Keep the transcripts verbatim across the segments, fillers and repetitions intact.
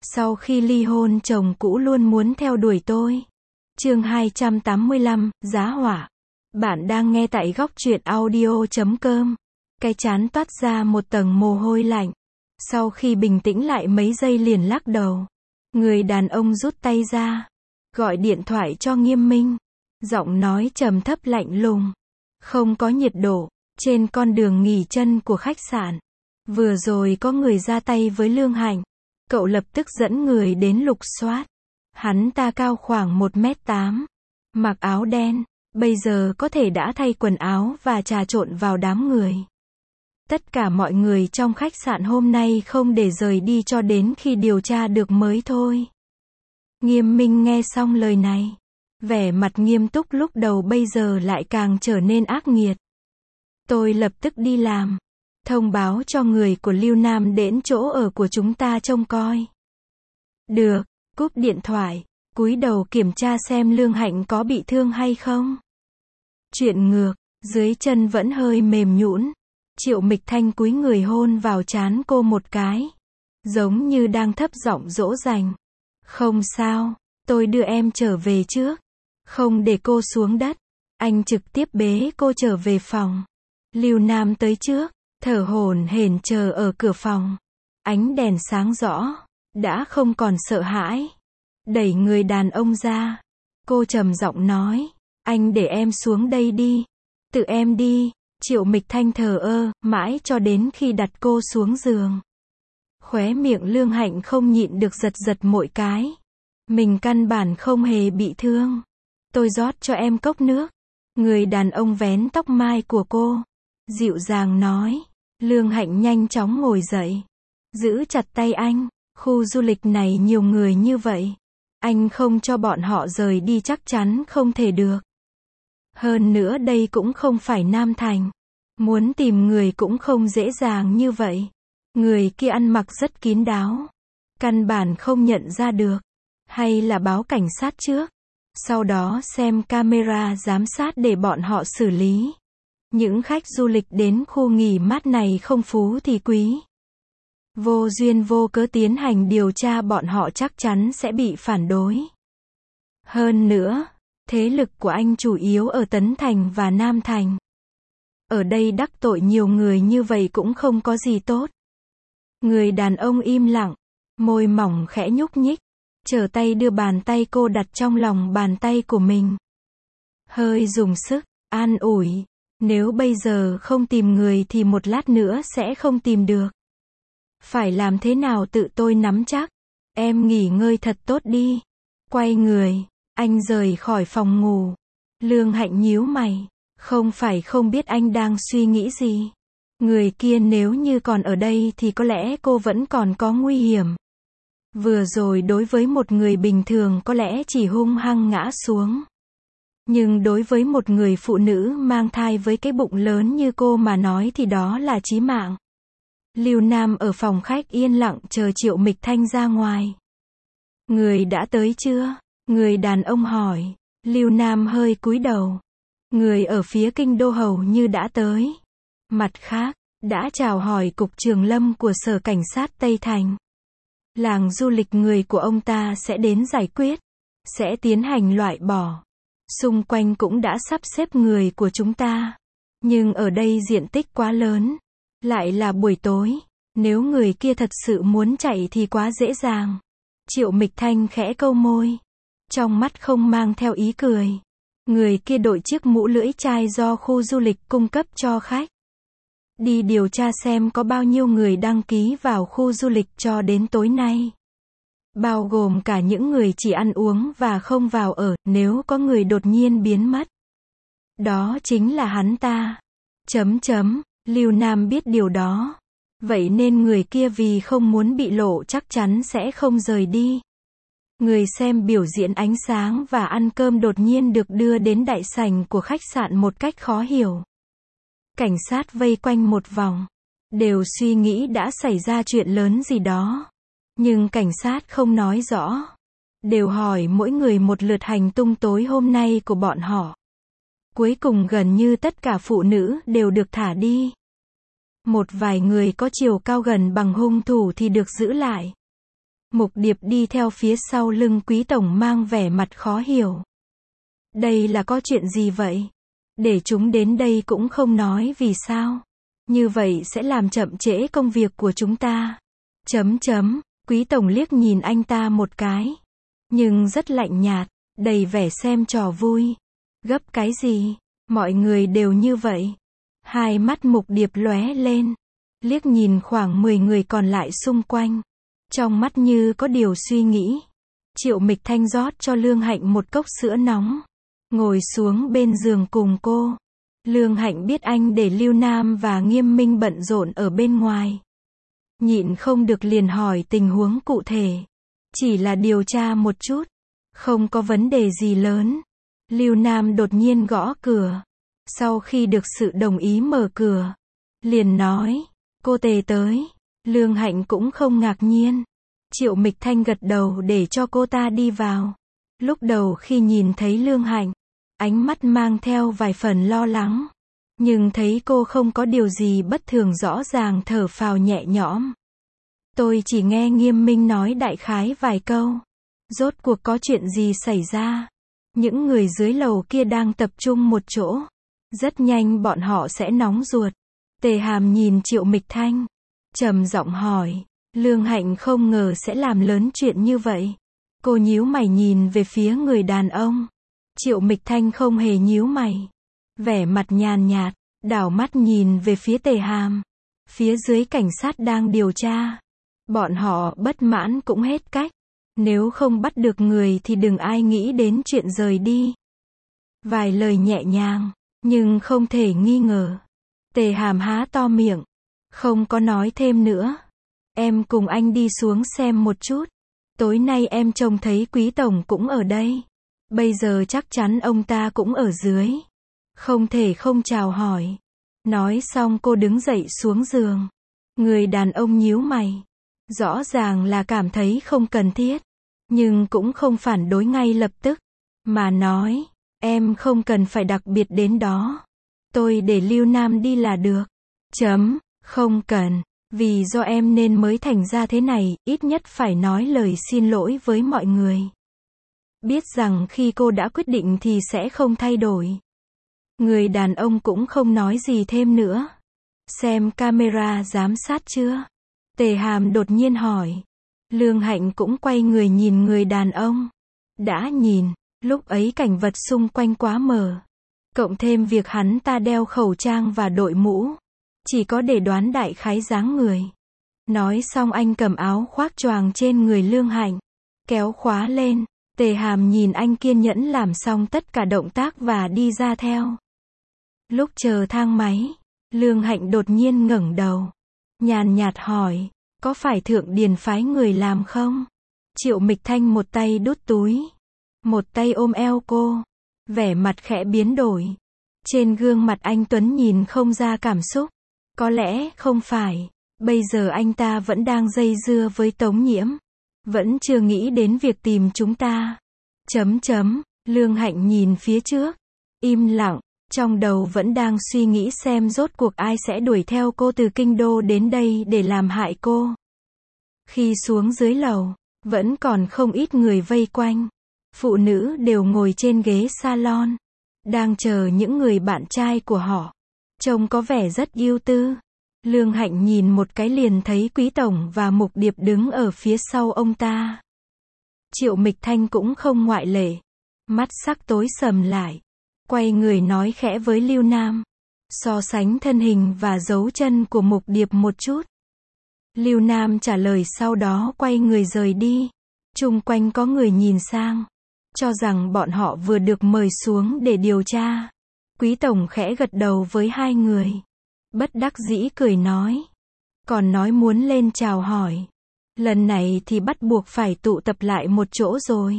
Sau khi ly hôn chồng cũ luôn muốn theo đuổi tôi. Chương hai trăm tám mươi lăm, giá hỏa. Bạn đang nghe tại góc truyện audio chấm com. Cái trán toát ra một tầng mồ hôi lạnh. Sau khi bình tĩnh lại mấy giây liền lắc đầu. Người đàn ông rút tay ra. Gọi điện thoại cho Nghiêm Minh. Giọng nói trầm thấp lạnh lùng. Không có nhiệt độ. Trên con đường nghỉ chân của khách sạn. Vừa rồi có người ra tay với Lương Hạnh. Cậu lập tức dẫn người đến lục soát. Hắn ta cao khoảng một mét tám. Mặc áo đen. Bây giờ có thể đã thay quần áo và trà trộn vào đám người. Tất cả mọi người trong khách sạn hôm nay không để rời đi cho đến khi điều tra được mới thôi. Nghiêm Minh nghe xong lời này. Vẻ mặt nghiêm túc lúc đầu bây giờ lại càng trở nên ác nghiệt. Tôi lập tức đi làm. Thông báo cho người của Lưu Nam đến chỗ ở của chúng ta trông coi. Được, cúp điện thoại, cúi đầu kiểm tra xem Lương Hạnh có bị thương hay không. Chuyện ngược, dưới chân vẫn hơi mềm nhũn. Triệu Mịch Thanh cúi người hôn vào trán cô một cái. Giống như đang thấp giọng dỗ dành. Không sao, tôi đưa em trở về trước. Không để cô xuống đất. Anh trực tiếp bế cô trở về phòng. Lưu Nam tới trước. Thở hổn hển chờ ở cửa phòng. Ánh đèn sáng rõ. Đã không còn sợ hãi. Đẩy người đàn ông ra. Cô trầm giọng nói. Anh để em xuống đây đi. Tự em đi. Triệu Mịch Thanh thờ ơ, mãi cho đến khi đặt cô xuống giường. Khóe miệng Lương Hạnh không nhịn được giật giật mỗi cái. Mình căn bản không hề bị thương. Tôi rót cho em cốc nước. Người đàn ông vén tóc mai của cô. Dịu dàng nói. Lương Hạnh nhanh chóng ngồi dậy. Giữ chặt tay anh. Khu du lịch này nhiều người như vậy. Anh không cho bọn họ rời đi chắc chắn không thể được. Hơn nữa đây cũng không phải Nam Thành. Muốn tìm người cũng không dễ dàng như vậy. Người kia ăn mặc rất kín đáo. Căn bản không nhận ra được. Hay là báo cảnh sát trước. Sau đó xem camera giám sát để bọn họ xử lý. Những khách du lịch đến khu nghỉ mát này không phú thì quý. Vô duyên vô cớ tiến hành điều tra bọn họ chắc chắn sẽ bị phản đối. Hơn nữa, thế lực của anh chủ yếu ở Tấn Thành và Nam Thành. Ở đây đắc tội nhiều người như vậy cũng không có gì tốt. Người đàn ông im lặng, môi mỏng khẽ nhúc nhích, trở tay đưa bàn tay cô đặt trong lòng bàn tay của mình. Hơi dùng sức, an ủi. Nếu bây giờ không tìm người thì một lát nữa sẽ không tìm được. Phải làm thế nào tự tôi nắm chắc. Em nghỉ ngơi thật tốt đi. Quay người, anh rời khỏi phòng ngủ. Lương Hạnh nhíu mày. Không phải không biết anh đang suy nghĩ gì. Người kia nếu như còn ở đây thì có lẽ cô vẫn còn có nguy hiểm. Vừa rồi đối với một người bình thường có lẽ chỉ hung hăng ngã xuống. Nhưng đối với một người phụ nữ mang thai với cái bụng lớn như cô mà nói thì đó là chí mạng. Lưu Nam ở phòng khách yên lặng chờ Triệu Mịch Thanh ra ngoài. Người đã tới chưa? Người đàn ông hỏi. Lưu Nam hơi cúi đầu. Người ở phía kinh đô hầu như đã tới. Mặt khác, đã chào hỏi cục trường lâm của sở cảnh sát Tây Thành. Làng du lịch người của ông ta sẽ đến giải quyết. Sẽ tiến hành loại bỏ. Xung quanh cũng đã sắp xếp người của chúng ta. Nhưng ở đây diện tích quá lớn. Lại là buổi tối. Nếu người kia thật sự muốn chạy thì quá dễ dàng. Triệu Mịch Thanh khẽ câu môi. Trong mắt không mang theo ý cười. Người kia đội chiếc mũ lưỡi chai do khu du lịch cung cấp cho khách. Đi điều tra xem có bao nhiêu người đăng ký vào khu du lịch cho đến tối nay. Bao gồm cả những người chỉ ăn uống và không vào ở, nếu có người đột nhiên biến mất. Đó chính là hắn ta. Chấm chấm, Lưu Nam biết điều đó. Vậy nên người kia vì không muốn bị lộ chắc chắn sẽ không rời đi. Người xem biểu diễn ánh sáng và ăn cơm đột nhiên được đưa đến đại sảnh của khách sạn một cách khó hiểu. Cảnh sát vây quanh một vòng. Đều suy nghĩ đã xảy ra chuyện lớn gì đó. Nhưng cảnh sát không nói rõ. Đều hỏi mỗi người một lượt hành tung tối hôm nay của bọn họ. Cuối cùng gần như tất cả phụ nữ đều được thả đi. Một vài người có chiều cao gần bằng hung thủ thì được giữ lại. Mục Điệp đi theo phía sau lưng Quý tổng mang vẻ mặt khó hiểu. Đây là có chuyện gì vậy? Để chúng đến đây cũng không nói vì sao. Như vậy sẽ làm chậm trễ công việc của chúng ta. Chấm chấm, Quý tổng liếc nhìn anh ta một cái. Nhưng rất lạnh nhạt, đầy vẻ xem trò vui. Gấp cái gì? Mọi người đều như vậy. Hai mắt Mục Điệp lóe lên. Liếc nhìn khoảng mười người còn lại xung quanh. Trong mắt như có điều suy nghĩ. Triệu Mịch Thanh rót cho Lương Hạnh một cốc sữa nóng. Ngồi xuống bên giường cùng cô. Lương Hạnh biết anh để Lưu Nam và Nghiêm Minh bận rộn ở bên ngoài. Nhịn không được liền hỏi tình huống cụ thể. Chỉ là điều tra một chút. Không có vấn đề gì lớn. Lưu Nam đột nhiên gõ cửa. Sau khi được sự đồng ý mở cửa. Liền nói. Cô Tề tới. Lương Hạnh cũng không ngạc nhiên. Triệu Mịch Thanh gật đầu để cho cô ta đi vào. Lúc đầu khi nhìn thấy Lương Hạnh, ánh mắt mang theo vài phần lo lắng. Nhưng thấy cô không có điều gì bất thường rõ ràng thở phào nhẹ nhõm. Tôi chỉ nghe Nghiêm Minh nói đại khái vài câu. Rốt cuộc có chuyện gì xảy ra? Những người dưới lầu kia đang tập trung một chỗ. Rất nhanh bọn họ sẽ nóng ruột. Tề Hàm nhìn Triệu Mịch Thanh. Trầm giọng hỏi. Lương Hạnh không ngờ sẽ làm lớn chuyện như vậy. Cô nhíu mày nhìn về phía người đàn ông. Triệu Mịch Thanh không hề nhíu mày. Vẻ mặt nhàn nhạt, đảo mắt nhìn về phía Tề Hàm. Phía dưới cảnh sát đang điều tra. Bọn họ bất mãn cũng hết cách. Nếu không bắt được người thì đừng ai nghĩ đến chuyện rời đi. Vài lời nhẹ nhàng, nhưng không thể nghi ngờ. Tề Hàm há to miệng. Không có nói thêm nữa. Em cùng anh đi xuống xem một chút. Tối nay em trông thấy Quý tổng cũng ở đây. Bây giờ chắc chắn ông ta cũng ở dưới. Không thể không chào hỏi. Nói xong cô đứng dậy xuống giường. Người đàn ông nhíu mày. Rõ ràng là cảm thấy không cần thiết. Nhưng cũng không phản đối ngay lập tức. Mà nói, em không cần phải đặc biệt đến đó. Tôi để Lưu Nam đi là được. Chấm, không cần. Vì do em nên mới thành ra thế này, ít nhất phải nói lời xin lỗi với mọi người. Biết rằng khi cô đã quyết định thì sẽ không thay đổi. Người đàn ông cũng không nói gì thêm nữa. Xem camera giám sát chưa? Tề Hàm đột nhiên hỏi. Lương Hạnh cũng quay người nhìn người đàn ông. Đã nhìn, lúc ấy cảnh vật xung quanh quá mờ. Cộng thêm việc hắn ta đeo khẩu trang và đội mũ. Chỉ có để đoán đại khái dáng người. Nói xong anh cầm áo khoác choàng trên người Lương Hạnh. Kéo khóa lên. Tề Hàm nhìn anh kiên nhẫn làm xong tất cả động tác và đi ra theo. Lúc chờ thang máy, Lương Hạnh đột nhiên ngẩng đầu. Nhàn nhạt hỏi. Có phải Thượng Điền phái người làm không? Triệu Mịch Thanh một tay đút túi. Một tay ôm eo cô. Vẻ mặt khẽ biến đổi. Trên gương mặt anh Tuấn nhìn không ra cảm xúc. Có lẽ không phải. Bây giờ anh ta vẫn đang dây dưa với Tống Nhiễm. Vẫn chưa nghĩ đến việc tìm chúng ta. Chấm chấm. Lương Hạnh nhìn phía trước. Im lặng. Trong đầu vẫn đang suy nghĩ xem rốt cuộc ai sẽ đuổi theo cô từ kinh đô đến đây để làm hại cô. Khi xuống dưới lầu, vẫn còn không ít người vây quanh. Phụ nữ đều ngồi trên ghế salon. Đang chờ những người bạn trai của họ. Trông có vẻ rất ưu tư. Lương Hạnh nhìn một cái liền thấy Quý tổng và Mục Điệp đứng ở phía sau ông ta. Triệu Mịch Thanh cũng không ngoại lệ. Mắt sắc tối sầm lại. Quay người nói khẽ với Lưu Nam. So sánh thân hình và dấu chân của Mục Điệp một chút. Lưu Nam trả lời sau đó quay người rời đi. Chung quanh có người nhìn sang. Cho rằng bọn họ vừa được mời xuống để điều tra. Quý tổng khẽ gật đầu với hai người. Bất đắc dĩ cười nói. Còn nói muốn lên chào hỏi. Lần này thì bắt buộc phải tụ tập lại một chỗ rồi.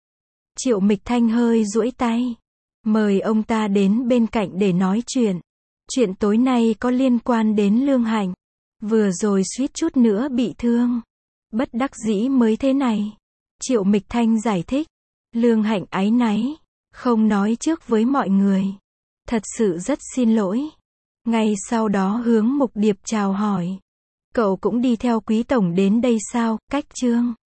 Triệu Mịch Thanh hơi duỗi tay. Mời ông ta đến bên cạnh để nói chuyện. Chuyện tối nay có liên quan đến Lương Hạnh. Vừa rồi suýt chút nữa bị thương. Bất đắc dĩ mới thế này. Triệu Mịch Thanh giải thích. Lương Hạnh áy náy. Không nói trước với mọi người. Thật sự rất xin lỗi. Ngay sau đó hướng Mục Điệp chào hỏi. Cậu cũng đi theo Quý tổng đến đây sao, Cách Trương?